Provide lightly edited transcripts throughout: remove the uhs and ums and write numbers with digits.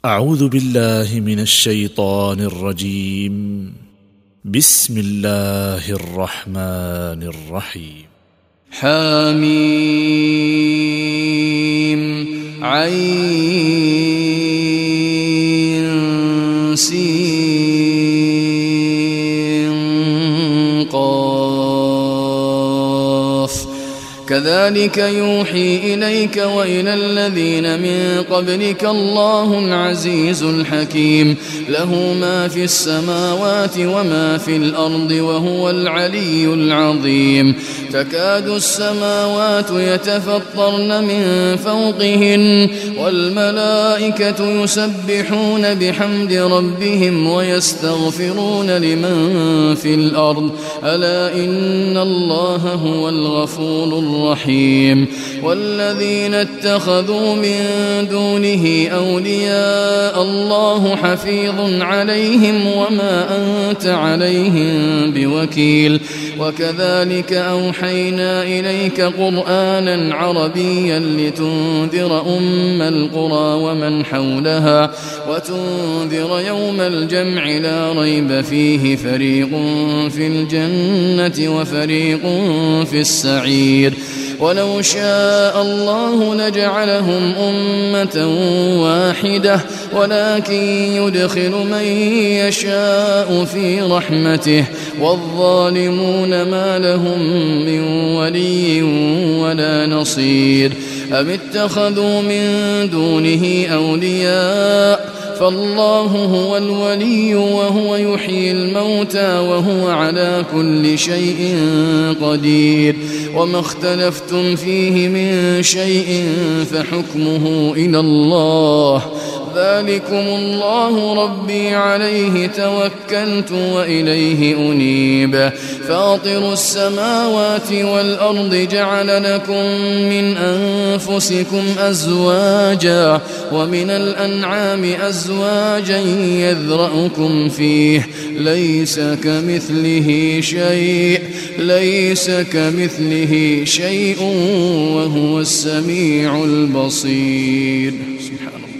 أعوذ بالله من الشيطان الرجيم. بسم الله الرحمن الرحيم. حميم عين سين قاف كذلك يوحي إليك وإلى الذين من قبلك الله العزيز الحكيم له ما في السماوات وما في الأرض وهو العلي العظيم تكاد السماوات يتفطرن من فوقهن والملائكة يسبحون بحمد ربهم ويستغفرون لمن في الأرض ألا إن الله هو الغفور الرحيم والذين اتخذوا من دونه أولياء الله حفيظ عليهم وما أنت عليهم بوكيل وكذلك أوحينا إليك قرآنا عربيا لتنذر أم القرى ومن حولها وتنذر يوم الجمع لا ريب فيه فريق في الجنة وفريق في السعير ولو شاء الله لجعلهم أمة واحدة ولكن يدخل من يشاء في رحمته والظالمون ما لهم من ولي ولا نصير أم اتخذوا من دونه أولياء فالله هو الولي وهو يحيي الموتى وهو على كل شيء قدير وما اختلفتم فيه من شيء فحكمه إلى الله ذلكم الله ربي عليه توكلت وإليه أنيب فاطر السماوات والأرض جعل لكم من أنفسكم أزواجا ومن الأنعام أزواجا يذرأكم فيه ليس كمثله شيء وهو السميع البصير سبحان الله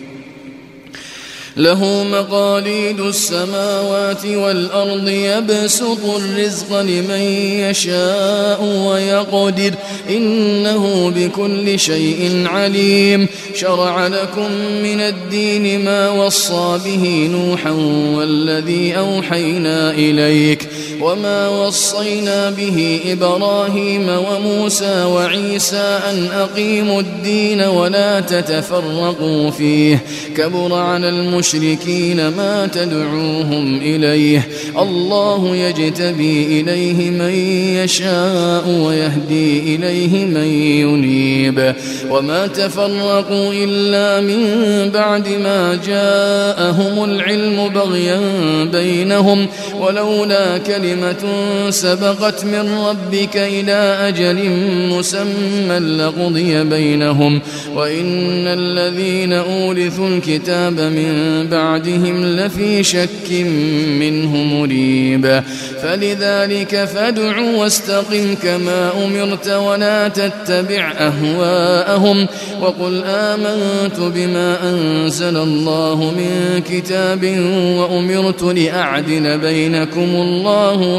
له مقاليد السماوات والأرض يبسط الرزق لمن يشاء ويقدر إنه بكل شيء عليم شرع لكم من الدين ما وصى به نوحا والذي أوحينا إليك وما وصينا به إبراهيم وموسى وعيسى أن أقيموا الدين ولا تتفرقوا فيه كبر على المشركين ما تدعوهم إليه الله يجتبي إليه من يشاء ويهدي إليه من ينيب وما تفرقوا إلا من بعد ما جاءهم العلم بغيا بينهم ولولا كلمة سبقت من ربك إلى أجل مسمى لقضي بينهم وإن الذين أورثوا الكتاب من بعدهم لفي شك منه مريب فلذلك فادع واستقم كما أمرت ولا تتبع أهواءهم وقل آمنت بما أنزل الله من كتاب وأمرت لأعدل بينكم الله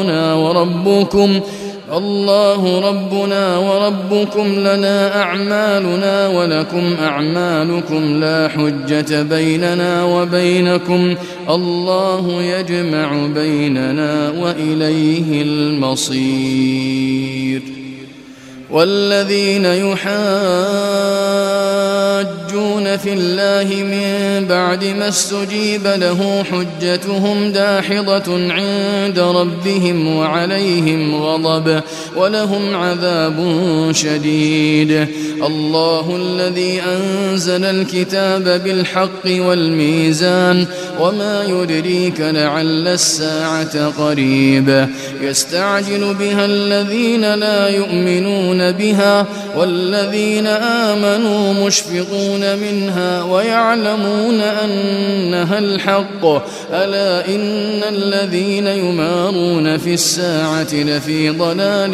ربنا وربكم لنا أعمالنا ولكم أعمالكم لا حجة بيننا وبينكم الله يجمع بيننا وإليه المصير والذين يحاجون في الله من بعد ما استجيب له حجتهم داحضة عند ربهم وعليهم غضب ولهم عذاب شديد الله الذي أنزل الكتاب بالحق والميزان وما يدريك لعل الساعة قريب يستعجل بها الذين لا يؤمنون بها والذين آمنوا مشفقون منها ويعلمون أنها الحق ألا إن الذين يمارون في الساعة لفي ضلال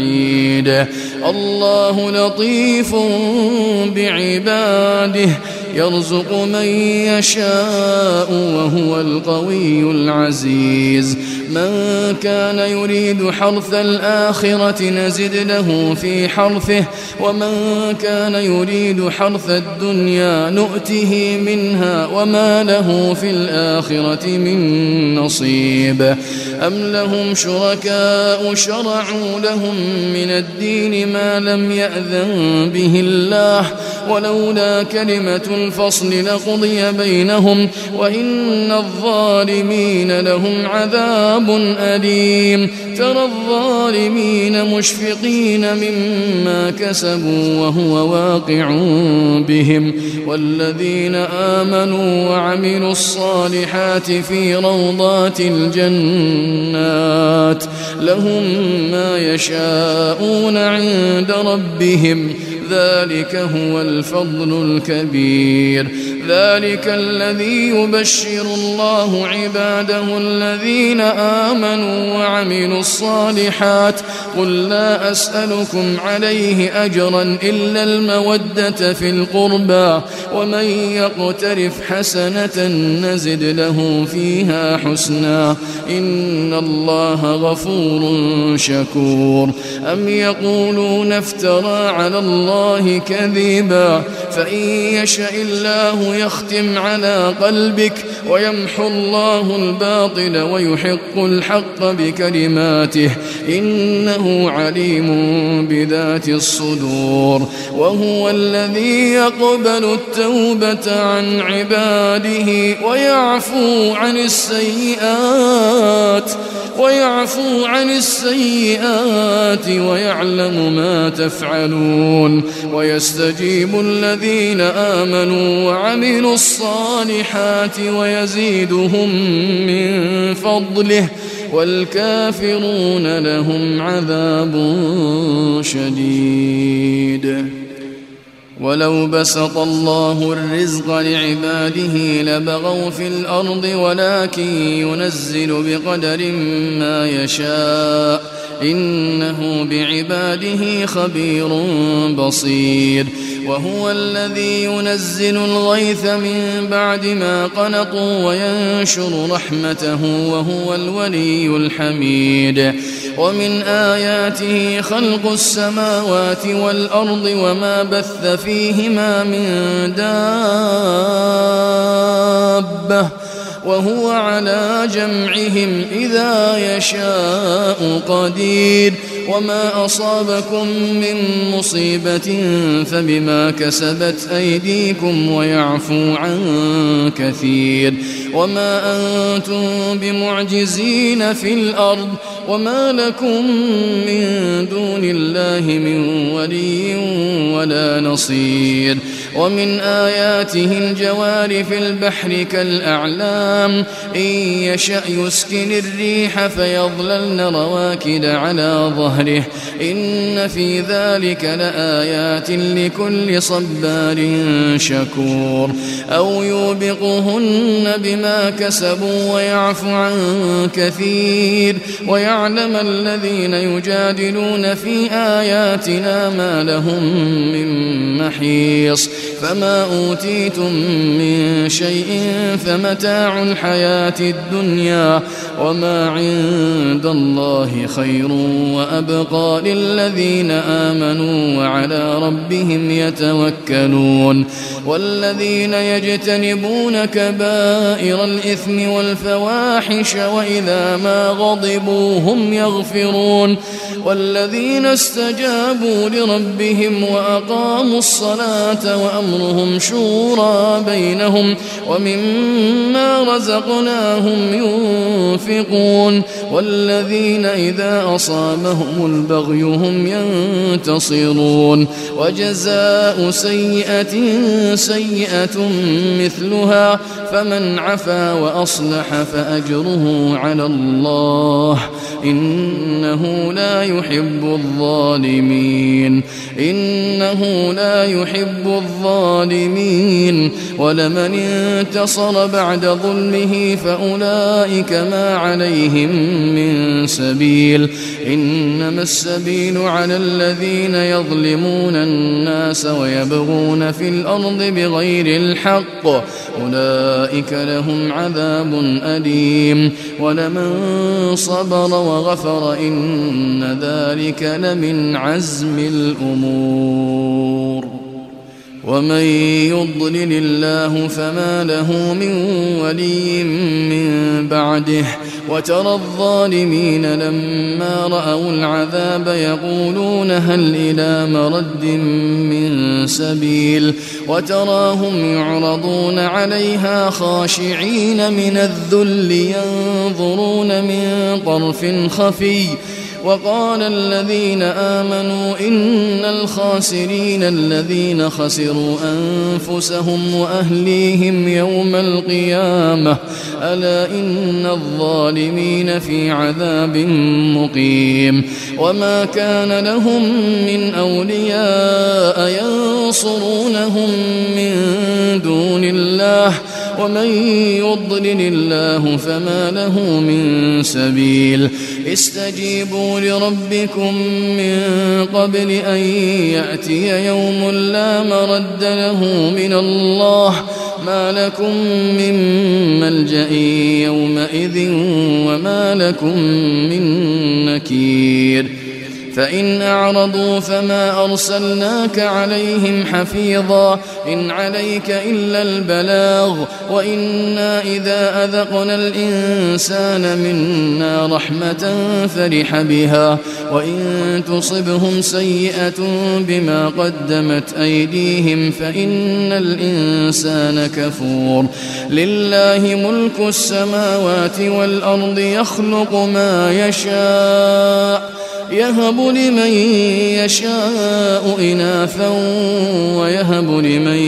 بعيد الله لطيف بعباده يرزق من يشاء وهو القوي العزيز من كان يريد حرث الآخرة نزد له في حرثه ومن كان يريد حرث الدنيا نؤته منها وما له في الآخرة من نصيب أم لهم شركاء شرعوا لهم من الدين ما لم يأذن به الله ولولا كلمة الفصل لقضي بينهم وإن الظالمين لهم عذاب أليم ترى الظالمين مشفقين مما كسبوا وهو واقع بهم والذين آمنوا وعملوا الصالحات في روضات الجنات لهم ما يشاءون عند ربهم ذلك هو الفضل الكبير ذلك الذي يبشر الله عباده الذين آمنوا وعملوا الصالحات قل لا أسألكم عليه أجرا إلا المودة في القربى ومن يقترف حسنة نزد له فيها حسنا إن الله غفور شكور أم يقولون افترى على الله كذبا فإن يشاء الله يختم على قلبك ويمحو الله الباطل ويحق الحق بكلماته إنه عليم بذات الصدور وهو الذي يقبل التوبة عن عباده ويعفو عن السيئات ويعلم ما تفعلون ويستجيب الذين آمنوا وعملوا الصالحات ويزيدهم من فضله والكافرون لهم عذاب شديد ولو بسط الله الرزق لعباده لبغوا في الأرض ولكن ينزل بقدر ما يشاء إنه بعباده خبير بصير وهو الذي ينزل الغيث من بعد ما قنطوا وينشر رحمته وهو الولي الحميد ومن آياته خلق السماوات والأرض وما بث فيهما من دابة وهو على جمعهم إذا يشاء قدير وما أصابكم من مصيبة فبما كسبت أيديكم ويعفو عن كثير وما أنتم بمعجزين في الأرض وما لكم من دون الله من ولي ولا نصير ومن آياته الجوار في البحر كالأعلام إن يشأ يسكن الريح فيظللن رواكد على ظهره إن في ذلك لآيات لكل صبار شكور أو يوبقهن بما كسبوا ويعفو عن كثير ويعلم الذين يجادلون في آياتنا ما لهم من محيص فما أوتيتم من شيء فمتاع الحياة الدنيا وما عند الله خير وأبقى للذين آمنوا وعلى ربهم يتوكلون والذين يجتنبون كبائر الإثم والفواحش وإذا ما غضبوا هم يغفرون والذين استجابوا لربهم وأقاموا الصلاة وأمرهم شورى بينهم ومما رزقناهم ينفقون والذين إذا أصابهم البغي هم ينتصرون وجزاء سيئة سيئة مثلها فمن عفا وأصلح فأجره على الله إنه لا يحب الظالمين إنه لا يحب الظالمين ولمن انتصر بعد ظلمه فأولئك ما عليهم من سبيل إنما السبيل على الذين يظلمون الناس ويبغون في الأرض بغير الحق أولئك لهم عذاب أليم ولمن صبر وغفر إن ذلك لمن عزم الأمور ومن يضلل الله فما له من ولي من بعده وترى الظالمين لما رأوا العذاب يقولون هل إلى مرد من سبيل وتراهم يعرضون عليها خاشعين من الذل ينظرون من طرف خفي وقال الذين آمنوا إن الخاسرين الذين خسروا أنفسهم وأهليهم يوم القيامة ألا إن الظالمين في عذاب مقيم وما كان لهم من أولياء ينصرونهم من دون الله ومن يضلل الله فما له من سبيل استجيبوا لربكم من قبل أن يأتي يوم لا مرد له من الله ما لكم من ملجأ يومئذ وما لكم من نكير فإن أعرضوا فما أرسلناك عليهم حفيظا إن عليك إلا البلاغ وإنا إذا أذقنا الإنسان منا رحمة فرح بها وإن تصبهم سيئة بما قدمت أيديهم فإن الإنسان كفور لله ملك السماوات والأرض يخلق ما يشاء يهب لمن يشاء إناثا ويهب لمن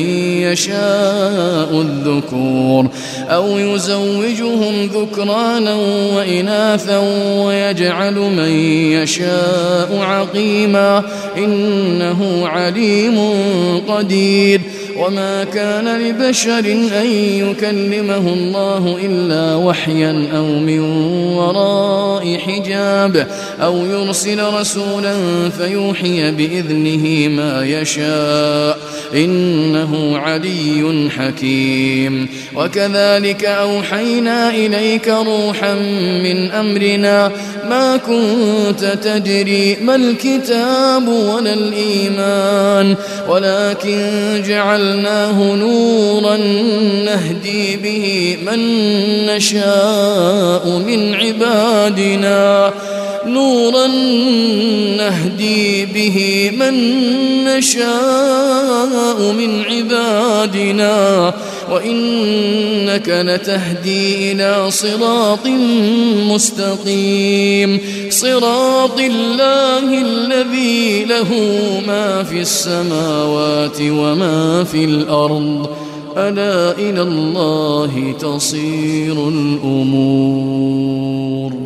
يشاء الذكور أو يزوجهم ذكرانا وإناثا ويجعل من يشاء عقيما إنه عليم قدير وما كان لبشر أن يكلمه الله إلا وحيا أو من وراء حجاب أو يرسل رسولا فيوحي بإذنه ما يشاء إنه علي حكيم وكذلك أوحينا إليك روحا من أمرنا ما كنت تدري ما الكتاب ولا الإيمان ولكن جعلناه نورا نهدي به من نشاء من عبادنا وإنك لتهدي إلى صراط مستقيم صراط الله الذي له ما في السماوات وما في الأرض ألا إلى الله تصير الأمور